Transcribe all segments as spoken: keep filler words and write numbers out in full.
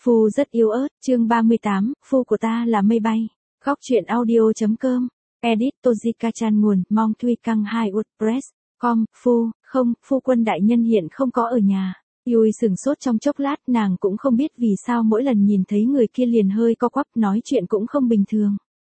Phu rất yếu ớt, chương ba mươi tám, phu của ta là mây bay. Góc truyện audio.com. Edit Tojika-chan nguồn, Mong Thuy Căng hai WordPress. Com, phu, không, phu quân đại nhân hiện không có ở nhà. Yui sừng sốt trong chốc lát, nàng cũng không biết vì sao mỗi lần nhìn thấy người kia liền hơi co quắp, nói chuyện cũng không bình thường.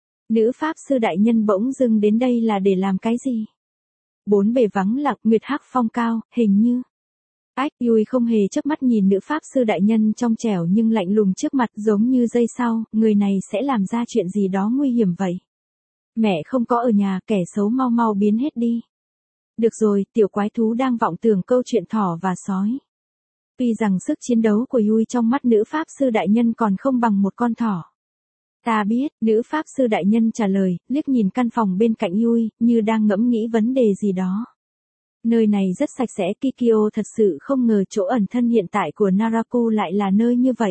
Nữ pháp sư đại nhân bỗng dưng đến đây là để làm cái gì? Bốn bề vắng lặng, nguyệt hắc phong cao, hình như. Ách, Yui không hề chớp mắt nhìn nữ pháp sư đại nhân trong trẻo nhưng lạnh lùng trước mặt, giống như giây sau, người này sẽ làm ra chuyện gì đó nguy hiểm vậy. Mẹ không có ở nhà, kẻ xấu mau mau biến hết đi. Được rồi, tiểu quái thú đang vọng tưởng câu chuyện thỏ và sói. Tuy rằng sức chiến đấu của Yui trong mắt nữ pháp sư đại nhân còn không bằng một con thỏ. Ta biết, nữ pháp sư đại nhân trả lời, liếc nhìn căn phòng bên cạnh Yui, như đang ngẫm nghĩ vấn đề gì đó. Nơi này rất sạch sẽ, Kikyo thật sự không ngờ chỗ ẩn thân hiện tại của Naraku lại là nơi như vậy.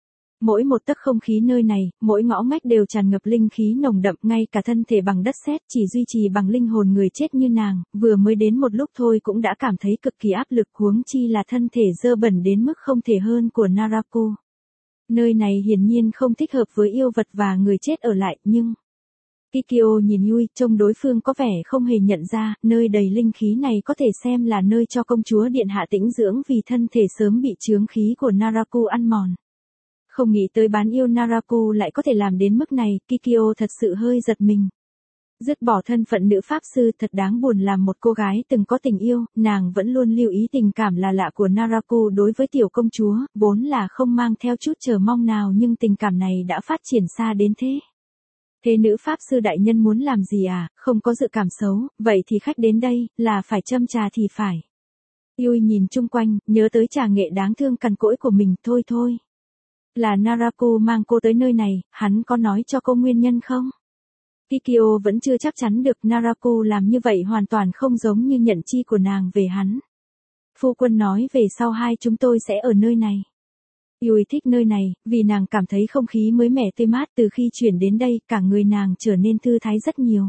Mỗi một tấc không khí nơi này, mỗi ngõ ngách đều tràn ngập linh khí nồng đậm, ngay cả thân thể bằng đất sét chỉ duy trì bằng linh hồn người chết như nàng, vừa mới đến một lúc thôi cũng đã cảm thấy cực kỳ áp lực, huống chi là thân thể dơ bẩn đến mức không thể hơn của Naraku. Nơi này hiển nhiên không thích hợp với yêu vật và người chết ở lại, nhưng... Kikyo nhìn Yui, trông đối phương có vẻ không hề nhận ra, nơi đầy linh khí này có thể xem là nơi cho công chúa điện hạ tĩnh dưỡng vì thân thể sớm bị chướng khí của Naraku ăn mòn. Không nghĩ tới bán yêu Naraku lại có thể làm đến mức này, Kikyo thật sự hơi giật mình. Dứt bỏ thân phận nữ pháp sư, thật đáng buồn, làm một cô gái từng có tình yêu, nàng vẫn luôn lưu ý tình cảm là lạ của Naraku đối với tiểu công chúa, vốn là không mang theo chút chờ mong nào, nhưng tình cảm này đã phát triển xa đến thế. Thế nữ pháp sư đại nhân muốn làm gì à, không có dự cảm xấu, vậy thì khách đến đây, là phải châm trà thì phải. Yui nhìn chung quanh, nhớ tới trà nghệ đáng thương cằn cỗi của mình, thôi thôi. Là Naraku mang cô tới nơi này, hắn có nói cho cô nguyên nhân không? Kikyo vẫn chưa chắc chắn được, Naraku làm như vậy hoàn toàn không giống như nhận chi của nàng về hắn. Phu quân nói về sau hai chúng tôi sẽ ở nơi này. Yui thích nơi này, vì nàng cảm thấy không khí mới mẻ tươi mát, từ khi chuyển đến đây, cả người nàng trở nên thư thái rất nhiều.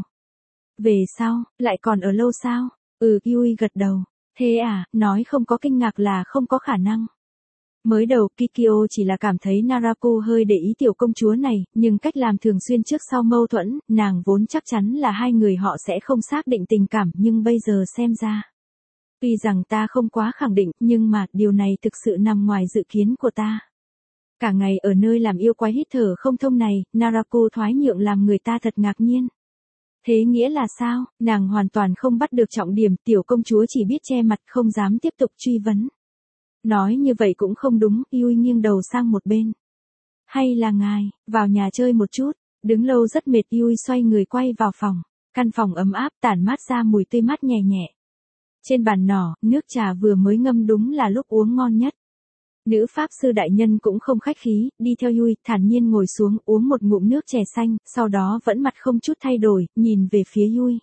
Về sau, lại còn ở lâu sao? Ừ, Yui gật đầu. Thế à, nói không có kinh ngạc là không có khả năng. Mới đầu Kikyo chỉ là cảm thấy Naraku hơi để ý tiểu công chúa này, nhưng cách làm thường xuyên trước sau mâu thuẫn, nàng vốn chắc chắn là hai người họ sẽ không xác định tình cảm, nhưng bây giờ xem ra. Tuy rằng ta không quá khẳng định, nhưng mà, điều này thực sự nằm ngoài dự kiến của ta. Cả ngày ở nơi làm yêu quái hít thở không thông này, Naraku thoái nhượng làm người ta thật ngạc nhiên. Thế nghĩa là sao? Nàng hoàn toàn không bắt được trọng điểm, tiểu công chúa chỉ biết che mặt không dám tiếp tục truy vấn. Nói như vậy cũng không đúng, Yui nghiêng đầu sang một bên. Hay là ngài, vào nhà chơi một chút, đứng lâu rất mệt, Yui xoay người quay vào phòng. Căn phòng ấm áp tản mát ra mùi tươi mát nhẹ nhẹ. Trên bàn nỏ, nước trà vừa mới ngâm đúng là lúc uống ngon nhất. Nữ pháp sư đại nhân cũng không khách khí, đi theo Yui, thản nhiên ngồi xuống uống một ngụm nước chè xanh, sau đó vẫn mặt không chút thay đổi, nhìn về phía Yui.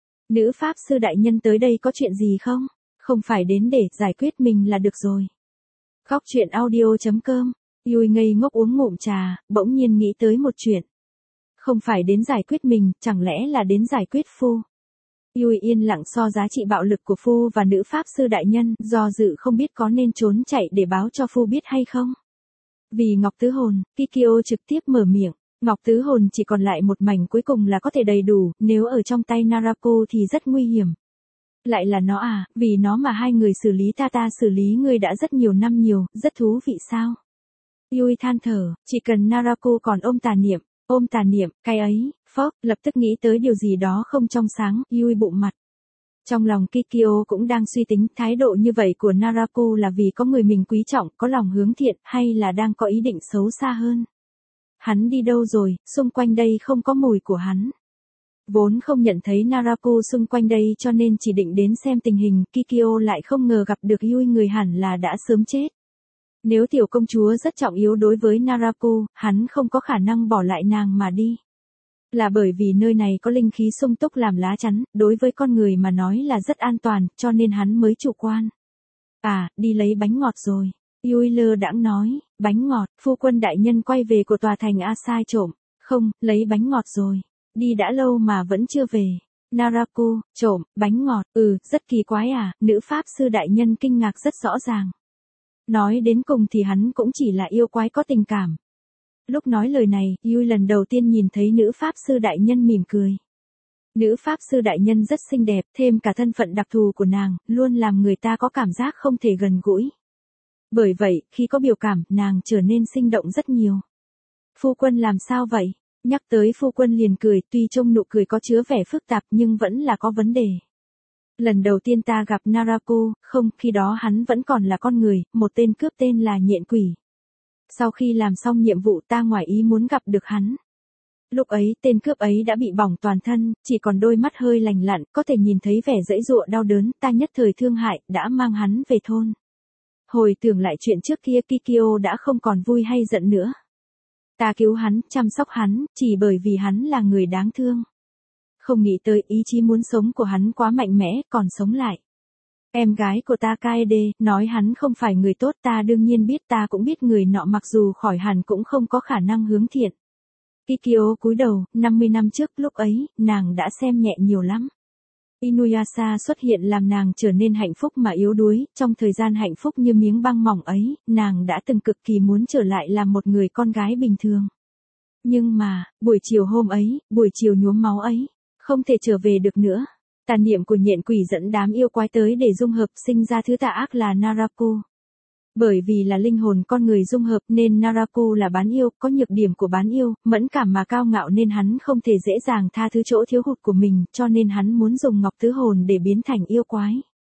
Nữ pháp sư đại nhân tới đây có chuyện gì không? Không phải đến để giải quyết mình là được rồi. Góc truyện audio.com. Yui ngây ngốc uống ngụm trà, bỗng nhiên nghĩ tới một chuyện. Không phải đến giải quyết mình, chẳng lẽ là đến giải quyết phu? Yui yên lặng so giá trị bạo lực của phu và nữ pháp sư đại nhân, do dự không biết có nên trốn chạy để báo cho phu biết hay không. Vì Ngọc Tứ Hồn, Kikyo trực tiếp mở miệng. Ngọc Tứ Hồn chỉ còn lại một mảnh cuối cùng là có thể đầy đủ, nếu ở trong tay Naraku thì rất nguy hiểm. Lại là nó à, vì nó mà hai người xử lý ta ta xử lý người đã rất nhiều năm nhiều, rất thú vị sao? Yui than thở, chỉ cần Naraku còn ôm tà niệm, ôm tà niệm, cái ấy, phốc, lập tức nghĩ tới điều gì đó không trong sáng, Yui bụng mặt. Trong lòng Kikyo cũng đang suy tính, thái độ như vậy của Naraku là vì có người mình quý trọng, có lòng hướng thiện, hay là đang có ý định xấu xa hơn. Hắn đi đâu rồi, xung quanh đây không có mùi của hắn. Vốn không nhận thấy Naraku xung quanh đây cho nên chỉ định đến xem tình hình, Kikyo lại không ngờ gặp được Yui, người hẳn là đã sớm chết. Nếu tiểu công chúa rất trọng yếu đối với Naraku, hắn không có khả năng bỏ lại nàng mà đi. Là bởi vì nơi này có linh khí sung túc làm lá chắn, đối với con người mà nói là rất an toàn, cho nên hắn mới chủ quan. À, đi lấy bánh ngọt rồi. Yui lơ đãng nói, bánh ngọt, phu quân đại nhân quay về của tòa thành Asai trộm. Không, lấy bánh ngọt rồi. Đi đã lâu mà vẫn chưa về. Naraku, trộm, bánh ngọt, ừ, rất kỳ quái à, nữ pháp sư đại nhân kinh ngạc rất rõ ràng. Nói đến cùng thì hắn cũng chỉ là yêu quái có tình cảm. Lúc nói lời này, Yui lần đầu tiên nhìn thấy nữ pháp sư đại nhân mỉm cười. Nữ pháp sư đại nhân rất xinh đẹp, thêm cả thân phận đặc thù của nàng, luôn làm người ta có cảm giác không thể gần gũi. Bởi vậy, khi có biểu cảm, nàng trở nên sinh động rất nhiều. Phu quân làm sao vậy? Nhắc tới phu quân liền cười, tuy trong nụ cười có chứa vẻ phức tạp nhưng vẫn là có vấn đề. Lần đầu tiên ta gặp Naraku, không, khi đó hắn vẫn còn là con người, một tên cướp tên là Nhện Quỷ. Sau khi làm xong nhiệm vụ ta ngoài ý muốn gặp được hắn. Lúc ấy tên cướp ấy đã bị bỏng toàn thân, chỉ còn đôi mắt hơi lành lặn, có thể nhìn thấy vẻ giãy giụa đau đớn, ta nhất thời thương hại, đã mang hắn về thôn. Hồi tưởng lại chuyện trước kia Kikyo đã không còn vui hay giận nữa. Ta cứu hắn, chăm sóc hắn, chỉ bởi vì hắn là người đáng thương. Không nghĩ tới ý chí muốn sống của hắn quá mạnh mẽ, còn sống lại. Em gái của ta Kaede, nói hắn không phải người tốt, ta đương nhiên biết, ta cũng biết người nọ mặc dù khỏi hẳn cũng không có khả năng hướng thiện. Kikyo cúi đầu, năm mươi năm trước, lúc ấy, nàng đã xem nhẹ nhiều lắm. Inuyasha xuất hiện làm nàng trở nên hạnh phúc mà yếu đuối, trong thời gian hạnh phúc như miếng băng mỏng ấy, nàng đã từng cực kỳ muốn trở lại làm một người con gái bình thường. Nhưng mà, buổi chiều hôm ấy, buổi chiều nhuốm máu ấy, không thể trở về được nữa. Tà niệm của Nhện Quỷ dẫn đám yêu quái tới để dung hợp, sinh ra thứ tà ác là Naraku. Bởi vì là linh hồn con người dung hợp nên Naraku là bán yêu, có nhược điểm của bán yêu, mẫn cảm mà cao ngạo nên hắn không thể dễ dàng tha thứ chỗ thiếu hụt của mình, cho nên hắn muốn dùng ngọc tứ hồn để biến thành yêu quái.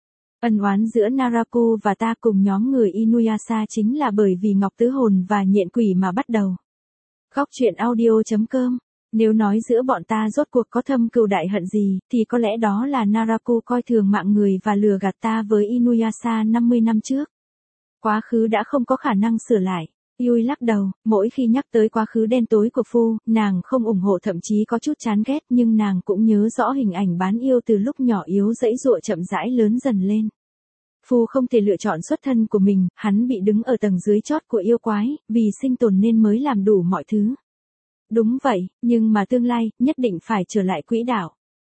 Ân oán giữa Naraku và ta cùng nhóm người Inuyasha chính là bởi vì ngọc tứ hồn và Nhện Quỷ mà bắt đầu. Góc truyện audio chấm com. Nếu nói giữa bọn ta rốt cuộc có thâm cừu đại hận gì, thì có lẽ đó là Naraku coi thường mạng người và lừa gạt ta với Inuyasha năm mươi năm trước. Quá khứ đã không có khả năng sửa lại. Yui lắc đầu, mỗi khi nhắc tới quá khứ đen tối của Phu, nàng không ủng hộ thậm chí có chút chán ghét nhưng nàng cũng nhớ rõ hình ảnh bán yêu từ lúc nhỏ yếu dãy dụa chậm rãi lớn dần lên. Phu không thể lựa chọn xuất thân của mình, hắn bị đứng ở tầng dưới chót của yêu quái, vì sinh tồn nên mới làm đủ mọi thứ. Đúng vậy, nhưng mà tương lai, nhất định phải trở lại quỹ đạo.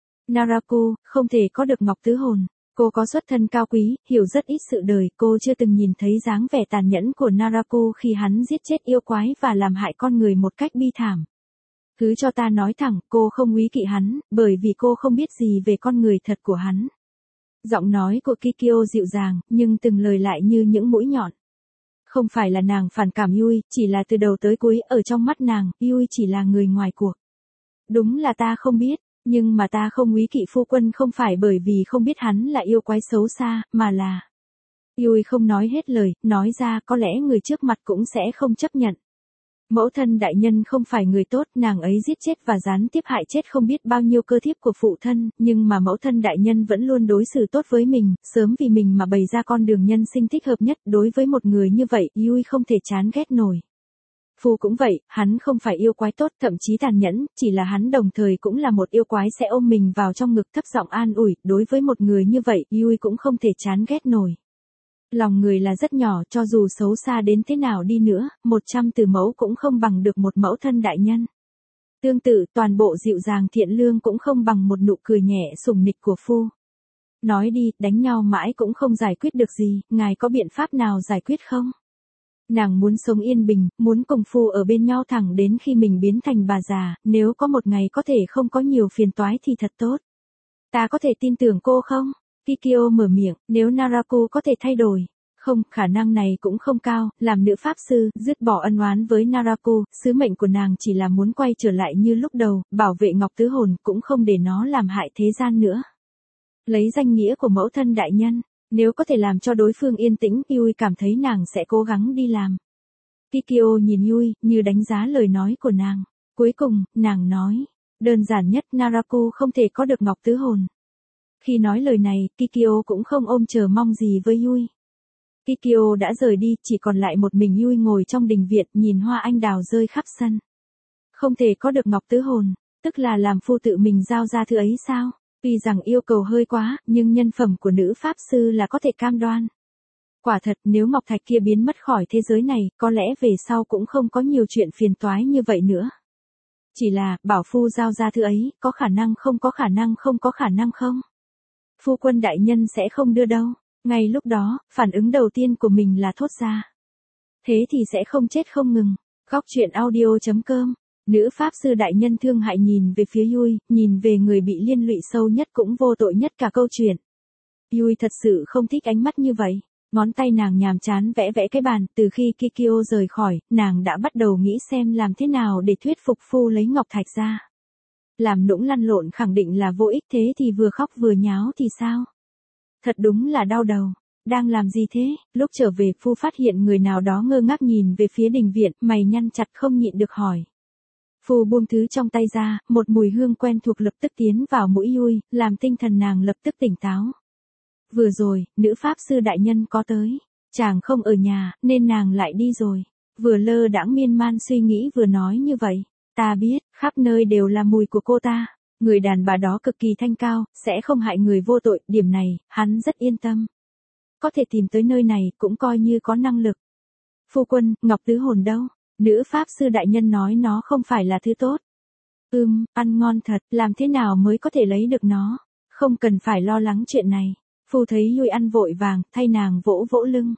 Naraku, không thể có được ngọc tứ hồn. Cô có xuất thân cao quý, hiểu rất ít sự đời, cô chưa từng nhìn thấy dáng vẻ tàn nhẫn của Naraku khi hắn giết chết yêu quái và làm hại con người một cách bi thảm. Cứ cho ta nói thẳng, cô không úy kỵ hắn, bởi vì cô không biết gì về con người thật của hắn. Giọng nói của Kikyo dịu dàng, nhưng từng lời lại như những mũi nhọn. Không phải là nàng phản cảm Yui, chỉ là từ đầu tới cuối, ở trong mắt nàng, Yui chỉ là người ngoài cuộc. Đúng là ta không biết. Nhưng mà ta không úy kỵ phu quân không phải bởi vì không biết hắn là yêu quái xấu xa, mà là... Yui không nói hết lời, nói ra có lẽ người trước mặt cũng sẽ không chấp nhận. Mẫu thân đại nhân không phải người tốt, nàng ấy giết chết và gián tiếp hại chết không biết bao nhiêu cơ thiếp của phụ thân, nhưng mà mẫu thân đại nhân vẫn luôn đối xử tốt với mình, sớm vì mình mà bày ra con đường nhân sinh thích hợp nhất. Đối với một người như vậy, Yui không thể chán ghét nổi. Phu cũng vậy, hắn không phải yêu quái tốt, thậm chí tàn nhẫn, chỉ là hắn đồng thời cũng là một yêu quái sẽ ôm mình vào trong ngực thấp giọng an ủi, đối với một người như vậy, Yui cũng không thể chán ghét nổi. Lòng người là rất nhỏ, cho dù xấu xa đến thế nào đi nữa, một trăm từ mẫu cũng không bằng được một mẫu thân đại nhân. Tương tự, toàn bộ dịu dàng thiện lương cũng không bằng một nụ cười nhẹ sủng nịch của Phu. Nói đi, đánh nhau mãi cũng không giải quyết được gì, ngài có biện pháp nào giải quyết không? Nàng muốn sống yên bình, muốn cùng Phu ở bên nhau thẳng đến khi mình biến thành bà già, nếu có một ngày có thể không có nhiều phiền toái thì thật tốt. Ta có thể tin tưởng cô không? Kikyo mở miệng, nếu Naraku có thể thay đổi. Không, khả năng này cũng không cao, làm nữ pháp sư, dứt bỏ ân oán với Naraku, sứ mệnh của nàng chỉ là muốn quay trở lại như lúc đầu, bảo vệ ngọc tứ hồn, cũng không để nó làm hại thế gian nữa. Lấy danh nghĩa của mẫu thân đại nhân. Nếu có thể làm cho đối phương yên tĩnh, Yui cảm thấy nàng sẽ cố gắng đi làm. Kikyo nhìn Yui, như đánh giá lời nói của nàng. Cuối cùng, nàng nói, đơn giản nhất Naraku không thể có được ngọc tứ hồn. Khi nói lời này, Kikyo cũng không ôm chờ mong gì với Yui. Kikyo đã rời đi, chỉ còn lại một mình Yui ngồi trong đình viện, nhìn hoa anh đào rơi khắp sân. Không thể có được ngọc tứ hồn, tức là làm Phu tự mình giao ra thứ ấy sao? Tuy rằng yêu cầu hơi quá, nhưng nhân phẩm của nữ pháp sư là có thể cam đoan. Quả thật, nếu ngọc thạch kia biến mất khỏi thế giới này, có lẽ về sau cũng không có nhiều chuyện phiền toái như vậy nữa. Chỉ là, bảo Phu giao ra thứ ấy, có khả năng không có khả năng không có khả năng không? Phu quân đại nhân sẽ không đưa đâu. Ngay lúc đó, phản ứng đầu tiên của mình là thốt ra. Thế thì sẽ không chết không ngừng. Góc truyện audio.com. Nữ pháp sư đại nhân thương hại nhìn về phía Yui, nhìn về người bị liên lụy sâu nhất cũng vô tội nhất cả câu chuyện. Yui thật sự không thích ánh mắt như vậy. Ngón tay nàng nhàm chán vẽ vẽ cái bàn, từ khi Kikyo rời khỏi, nàng đã bắt đầu nghĩ xem làm thế nào để thuyết phục phu lấy ngọc thạch ra. Làm nũng lăn lộn khẳng định là vô ích, thế thì vừa khóc vừa nháo thì sao? Thật đúng là đau đầu. Đang làm gì thế? Lúc trở về phu phát hiện người nào đó ngơ ngác nhìn về phía đình viện, mày nhăn chặt không nhịn được hỏi. Phu buông thứ trong tay ra, một mùi hương quen thuộc lập tức tiến vào mũi Yui, làm tinh thần nàng lập tức tỉnh táo. Vừa rồi, nữ pháp sư đại nhân có tới. Chàng không ở nhà, nên nàng lại đi rồi. Vừa lơ đãng miên man suy nghĩ vừa nói như vậy. Ta biết, khắp nơi đều là mùi của cô ta. Người đàn bà đó cực kỳ thanh cao, sẽ không hại người vô tội, điểm này, hắn rất yên tâm. Có thể tìm tới nơi này, cũng coi như có năng lực. Phu quân, Ngọc Tứ Hồn đâu? Nữ pháp sư đại nhân nói nó không phải là thứ tốt. Ừm, ăn ngon thật, làm thế nào mới có thể lấy được nó? Không cần phải lo lắng chuyện này. Phu thấy Yui ăn vội vàng, thay nàng vỗ vỗ lưng.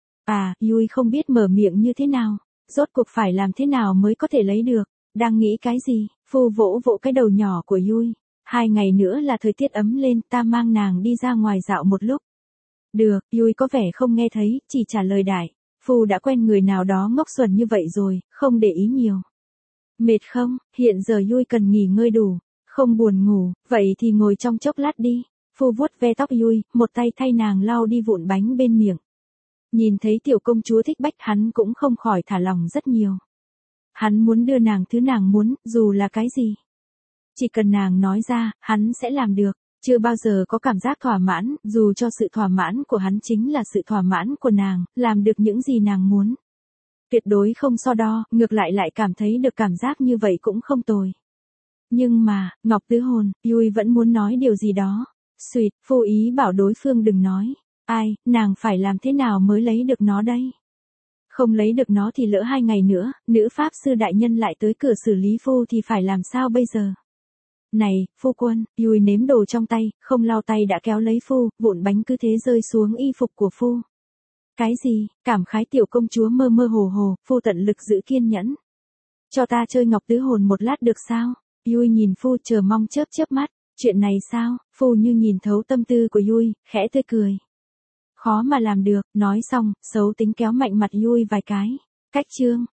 À, Yui không biết mở miệng như thế nào. Rốt cuộc phải làm thế nào mới có thể lấy được? Đang nghĩ cái gì? Phu vỗ vỗ cái đầu nhỏ của Yui. Hai ngày nữa là thời tiết ấm lên, ta mang nàng đi ra ngoài dạo một lúc. Được, Yui có vẻ không nghe thấy, chỉ trả lời đại. Phu đã quen người nào đó ngốc xuẩn như vậy rồi, không để ý nhiều. Mệt không? Hiện giờ Yui cần nghỉ ngơi đủ. Không buồn ngủ, vậy thì ngồi trong chốc lát đi. Phu vuốt ve tóc Yui, một tay thay nàng lau đi vụn bánh bên miệng. Nhìn thấy tiểu công chúa thích bách hắn cũng không khỏi thả lòng rất nhiều. Hắn muốn đưa nàng thứ nàng muốn, dù là cái gì. Chỉ cần nàng nói ra, hắn sẽ làm được. Chưa bao giờ có cảm giác thỏa mãn, dù cho sự thỏa mãn của hắn chính là sự thỏa mãn của nàng, làm được những gì nàng muốn. Tuyệt đối không so đo, ngược lại lại cảm thấy được cảm giác như vậy cũng không tồi. Nhưng mà, Ngọc Tứ Hồn, Yui vẫn muốn nói điều gì đó. Xuyệt, phu ý bảo đối phương đừng nói. Ai, nàng phải làm thế nào mới lấy được nó đây? Không lấy được nó thì lỡ hai ngày nữa, nữ pháp sư đại nhân lại tới cửa xử lý phu thì phải làm sao bây giờ? Này, phu quân, Yui nếm đồ trong tay, không lau tay đã kéo lấy phu, vụn bánh cứ thế rơi xuống y phục của phu. Cái gì? Cảm khái tiểu công chúa mơ mơ hồ hồ, phu tận lực giữ kiên nhẫn. Cho ta chơi Ngọc Tứ Hồn một lát được sao? Yui nhìn phu chờ mong chớp chớp mắt, chuyện này sao? Phu như nhìn thấu tâm tư của Yui, khẽ tươi cười. Khó mà làm được, nói xong, xấu tính kéo mạnh mặt Yui vài cái. Cách chương.